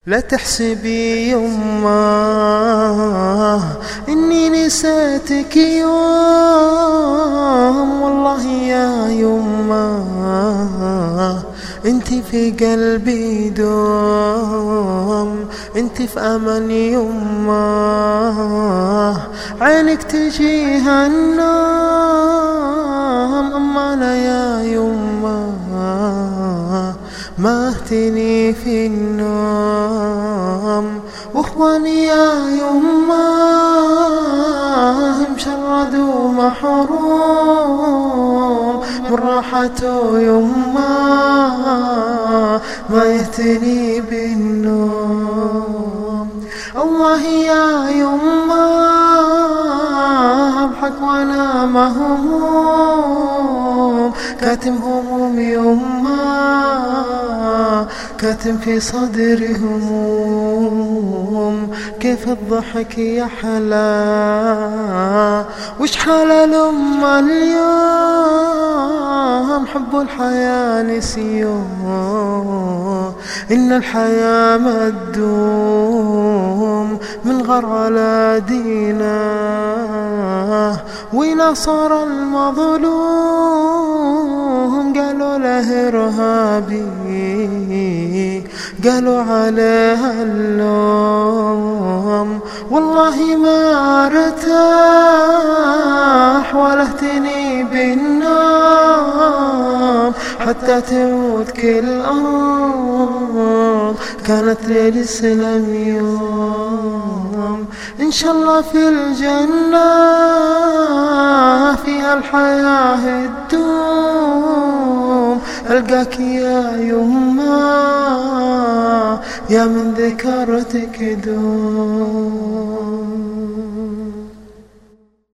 لا تحسبي يما إني نسيتك يوم، والله يا يما انت في قلبي دوم، انت في أمل يما عينك تجيها النوم. أما أنا يا يما ما اهتني في النوم، واخواني يا يما مشرد ومحروم من راحته يما ما يهتني بالنوم. الله يا يما أضحك وانا مهموم، كاتم هموم يما كاتم في صدري هموم. كيف الضحك يا حلا وش حال الأمة اليوم، حب الحياة نسيوم إن الحياة ما تدوم. من غر على دينه ونصر المظلوم، قالوا له إرهابي قالوا عليه اللوم. والله ما ارتاح ولا اهتني بالنوم حتى تعود كل أرض كانت للإسلام يوم. إن شاء الله في الجنة فيها الحياة الدوم، ألقاك يا يما يا من ذكرتك دوم.